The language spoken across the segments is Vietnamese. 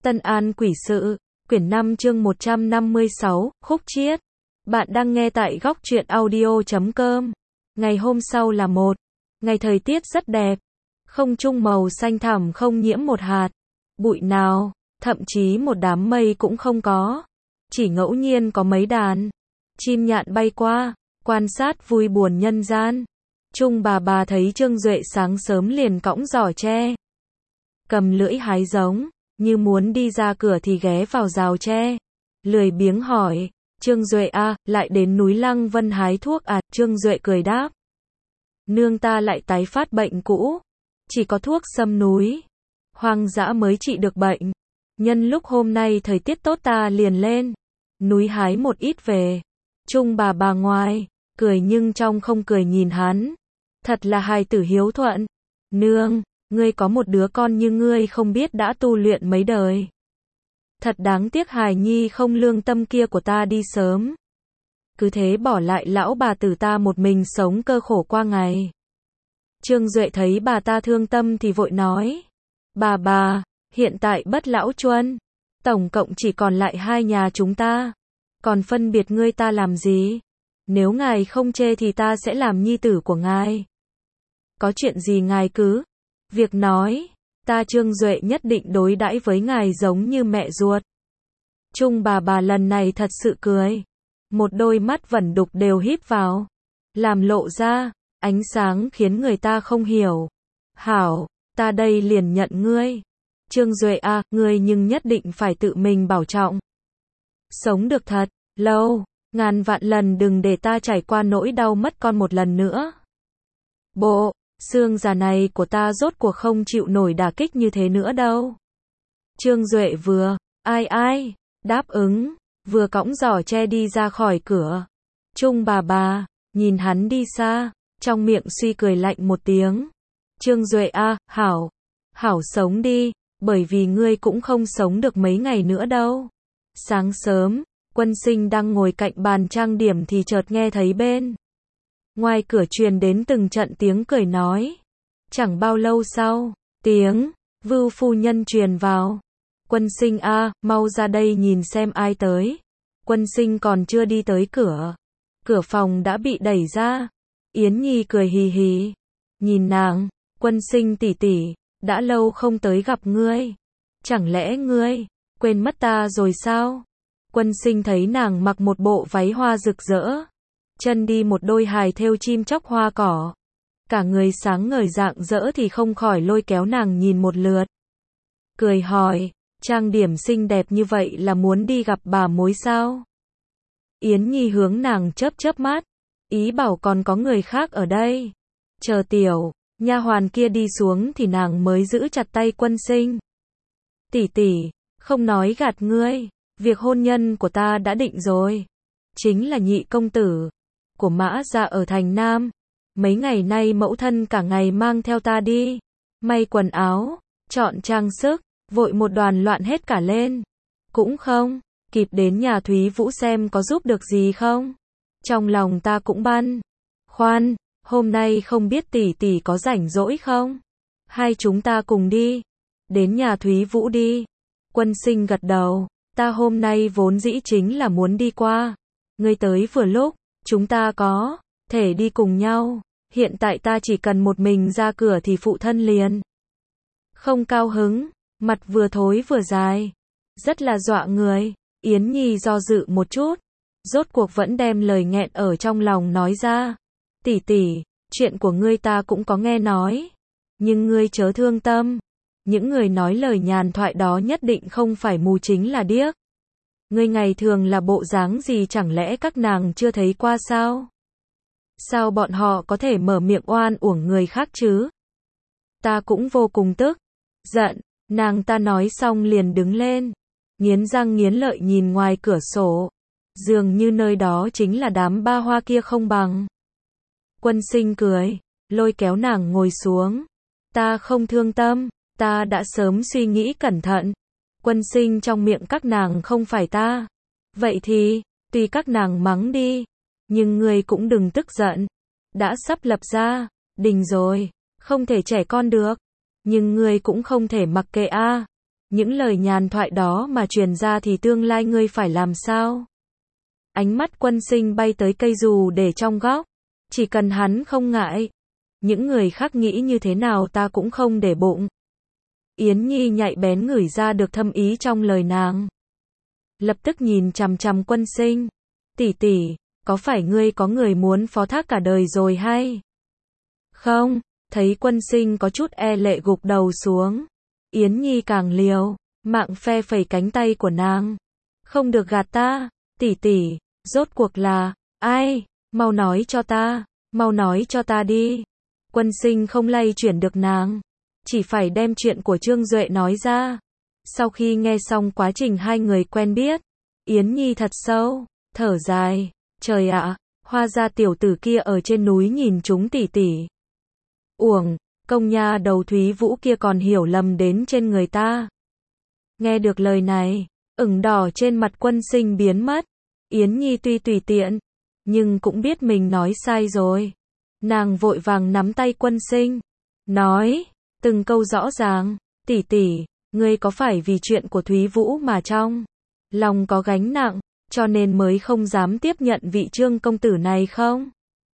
Tân An Quỷ Sự, quyển 5 chương 156, Khúc Chiết. Bạn đang nghe tại góc truyện audio.com. Ngày hôm sau là một ngày thời tiết rất đẹp. Không trung màu xanh thẳm không nhiễm một hạt bụi nào, thậm chí một đám mây cũng không có. Chỉ ngẫu nhiên có mấy đàn chim nhạn bay qua, quan sát vui buồn nhân gian. Trung bà thấy Trương Duệ sáng sớm liền cõng giỏ tre, cầm lưỡi hái giống, như muốn đi ra cửa thì ghé vào rào tre, lười biếng hỏi, Trương Duệ à, lại đến núi Lăng Vân hái thuốc à? Trương Duệ cười đáp, nương ta lại tái phát bệnh cũ, chỉ có thuốc sâm núi hoang dã mới trị được bệnh. Nhân lúc hôm nay thời tiết tốt ta liền lên núi hái một ít về. Trung bà ngoài cười nhưng trong không cười nhìn hắn, thật là hài tử hiếu thuận. Nương, ngươi có một đứa con như ngươi không biết đã tu luyện mấy đời. Thật đáng tiếc hài nhi không lương tâm kia của ta đi sớm. Cứ thế bỏ lại lão bà tử ta một mình sống cơ khổ qua ngày. Trương Duệ thấy bà ta thương tâm thì vội nói, bà, hiện tại bất lão chuân, tổng cộng chỉ còn lại hai nhà chúng ta, còn phân biệt ngươi ta làm gì? Nếu ngài không chê thì ta sẽ làm nhi tử của ngài. Có chuyện gì ngài cứ việc nói, ta Trương Duệ nhất định đối đãi với ngài giống như mẹ ruột. Trung bà lần này thật sự cười, một đôi mắt vẩn đục đều híp vào, làm lộ ra ánh sáng khiến người ta không hiểu. Hảo, ta đây liền nhận ngươi. Trương Duệ à, ngươi nhưng nhất định phải tự mình bảo trọng. Sống được thật lâu, ngàn vạn lần đừng để ta trải qua nỗi đau mất con một lần nữa. Bộ xương già này của ta rốt cuộc không chịu nổi đả kích như thế nữa đâu. Trương Duệ vừa ai đáp ứng, vừa cõng giỏ tre đi ra khỏi cửa. Trung bà nhìn hắn đi xa, trong miệng suy cười lạnh một tiếng. Trương Duệ à, hảo sống đi, bởi vì ngươi cũng không sống được mấy ngày nữa đâu. Sáng sớm, Quân Sinh đang ngồi cạnh bàn trang điểm thì chợt nghe thấy bên ngoài cửa truyền đến từng trận tiếng cười nói. Chẳng bao lâu sau, tiếng Vưu phu nhân truyền vào. Quân Sinh à, mau ra đây nhìn xem ai tới. Quân Sinh còn chưa đi tới cửa, cửa phòng đã bị đẩy ra. Yến Nhi cười hì hì, nhìn nàng, Quân Sinh tỷ tỷ, đã lâu không tới gặp ngươi. Chẳng lẽ ngươi quên mất ta rồi sao? Quân Sinh thấy nàng mặc một bộ váy hoa rực rỡ, chân đi một đôi hài thêu chim chóc hoa cỏ, cả người sáng ngời rạng rỡ thì không khỏi lôi kéo nàng nhìn một lượt. Cười hỏi, trang điểm xinh đẹp như vậy là muốn đi gặp bà mối sao? Yến Nhi hướng nàng chớp mắt, ý bảo còn có người khác ở đây. Chờ tiểu nha hoàn kia đi xuống thì nàng mới giữ chặt tay Quân Sinh. Tỷ, không nói gạt ngươi, việc hôn nhân của ta đã định rồi. Chính là nhị công tử của Mã gia ở thành Nam. Mấy ngày nay mẫu thân cả ngày mang theo ta đi may quần áo, chọn trang sức, vội một đoàn loạn hết cả lên. Cũng không kịp đến nhà Thúy Vũ xem có giúp được gì không. Trong lòng ta cũng băn khoăn, hôm nay không biết tỷ có rảnh rỗi không? Hai chúng ta cùng đi đến nhà Thúy Vũ đi. Quân Sinh gật đầu, ta hôm nay vốn dĩ chính là muốn đi qua. Ngươi tới vừa lúc, chúng ta có thể đi cùng nhau. Hiện tại ta chỉ cần một mình ra cửa thì phụ thân liền không cao hứng, mặt vừa thối vừa dài, rất là dọa người. Yến Nhi do dự một chút, rốt cuộc vẫn đem lời nghẹn ở trong lòng nói ra. Tỷ, chuyện của ngươi ta cũng có nghe nói, nhưng ngươi chớ thương tâm. Những người nói lời nhàn thoại đó nhất định không phải mù chính là điếc. Ngươi ngày thường là bộ dáng gì chẳng lẽ các nàng chưa thấy qua sao? Sao bọn họ có thể mở miệng oan uổng người khác chứ? Ta cũng vô cùng tức giận, nàng ta nói xong liền đứng lên, nghiến răng nghiến lợi nhìn ngoài cửa sổ, dường như nơi đó chính là đám ba hoa kia không bằng. Quân Sinh cười, lôi kéo nàng ngồi xuống. Ta không thương tâm, ta đã sớm suy nghĩ cẩn thận. Quân Sinh trong miệng các nàng không phải ta. Vậy thì, tùy các nàng mắng đi, nhưng ngươi cũng đừng tức giận. Đã sắp lập gia đình rồi, không thể trẻ con được, nhưng ngươi cũng không thể mặc kệ a. Những lời nhàn thoại đó mà truyền ra thì tương lai ngươi phải làm sao? Ánh mắt Quân Sinh bay tới cây dù để trong góc. Chỉ cần hắn không ngại. Những người khác nghĩ như thế nào ta cũng không để bụng. Yến Nhi nhạy bén ngửi ra được thâm ý trong lời nàng. Lập tức nhìn chằm chằm Quân Sinh. Tỷ tỷ, có phải ngươi có người muốn phó thác cả đời rồi hay? Không, thấy Quân Sinh có chút e lệ gục đầu xuống. Yến Nhi càng liều, mạng phe phẩy cánh tay của nàng. Không được gạt ta, tỷ tỷ, rốt cuộc là, ai, mau nói cho ta đi. Quân Sinh không lay chuyển được nàng, chỉ phải đem chuyện của Trương Duệ nói ra. Sau khi nghe xong quá trình hai người quen biết, Yến Nhi thật sâu, thở dài, trời ạ, hóa ra tiểu tử kia ở trên núi nhìn chúng tỷ tỷ. Uổng, công nha đầu Thúy Vũ kia còn hiểu lầm đến trên người ta. Nghe được lời này, ửng đỏ trên mặt Quân Sinh biến mất. Yến Nhi tuy tùy tiện, nhưng cũng biết mình nói sai rồi. Nàng vội vàng nắm tay Quân Sinh, nói, từng câu rõ ràng, tỷ tỷ, ngươi có phải vì chuyện của Thúy Vũ mà trong lòng có gánh nặng, cho nên mới không dám tiếp nhận vị Trương công tử này không?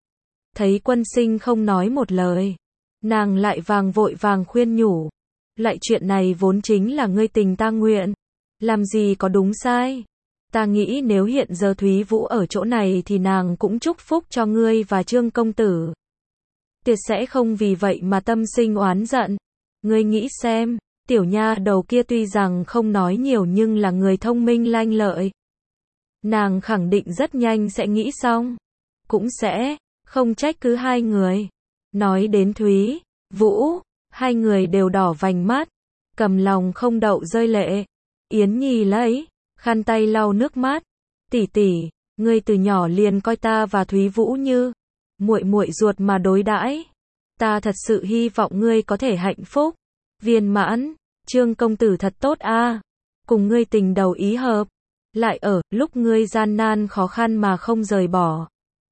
Thấy Quân Sinh không nói một lời, nàng lại vội vàng khuyên nhủ, lại chuyện này vốn chính là ngươi tình ta nguyện, làm gì có đúng sai. Ta nghĩ nếu hiện giờ Thúy Vũ ở chỗ này thì nàng cũng chúc phúc cho ngươi và Trương công tử. Tuyệt sẽ không vì vậy mà tâm sinh oán giận. Ngươi nghĩ xem, tiểu nha đầu kia tuy rằng không nói nhiều nhưng là người thông minh lanh lợi. Nàng khẳng định rất nhanh sẽ nghĩ xong. Cũng sẽ, không trách cứ hai người. Nói đến Thúy Vũ, hai người đều đỏ vành mắt, cầm lòng không đậu rơi lệ. Yến Nhi lấy khăn tay lau nước mắt. Tỷ tỷ, ngươi từ nhỏ liền coi ta và Thúy Vũ như muội muội ruột mà đối đãi. Ta thật sự hy vọng ngươi có thể hạnh phúc, viên mãn. Trương công tử thật tốt a, cùng ngươi tình đầu ý hợp, lại ở lúc ngươi gian nan khó khăn mà không rời bỏ.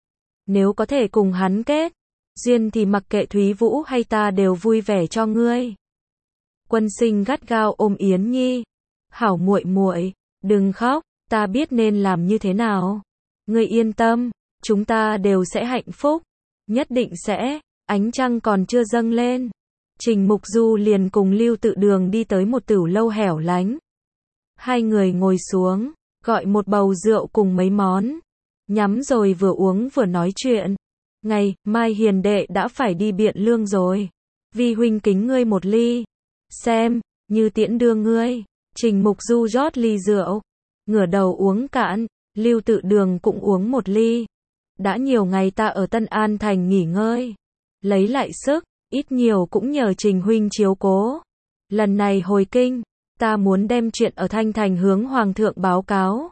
Nếu có thể cùng hắn kết duyên thì mặc kệ Thúy Vũ hay ta đều vui vẻ cho ngươi. Quân Sinh gắt gao ôm Yến Nhi. Hảo muội muội, đừng khóc, ta biết nên làm như thế nào. Ngươi yên tâm, chúng ta đều sẽ hạnh phúc, nhất định sẽ. Ánh trăng còn chưa dâng lên, Trình Mục Du liền cùng Lưu Tự Đường đi tới một tửu lâu hẻo lánh. Hai người ngồi xuống, gọi một bầu rượu cùng mấy món, nhắm rồi vừa uống vừa nói chuyện. Ngày mai hiền đệ đã phải đi Biện Lương rồi, vi huynh kính ngươi một ly, xem như tiễn đưa ngươi. Trình Mục Du rót ly rượu, ngửa đầu uống cạn. Lưu Tự Đường cũng uống một ly. Đã nhiều ngày ta ở Tân An Thành nghỉ ngơi, lấy lại sức, ít nhiều cũng nhờ Trình huynh chiếu cố. Lần này hồi kinh, ta muốn đem chuyện ở Thanh Thành hướng Hoàng thượng báo cáo.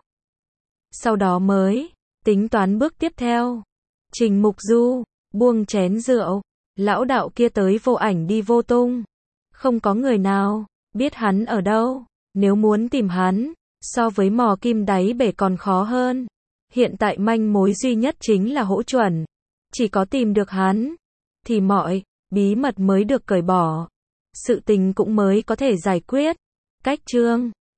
Sau đó mới tính toán bước tiếp theo. Trình Mục Du buông chén rượu, lão đạo kia tới vô ảnh đi vô tung. Không có người nào biết hắn ở đâu. Nếu muốn tìm hắn, so với mò kim đáy bể còn khó hơn. Hiện tại manh mối duy nhất chính là Hỗ Chuẩn. Chỉ có tìm được hắn, thì mọi bí mật mới được cởi bỏ. Sự tình cũng mới có thể giải quyết. Cách Trương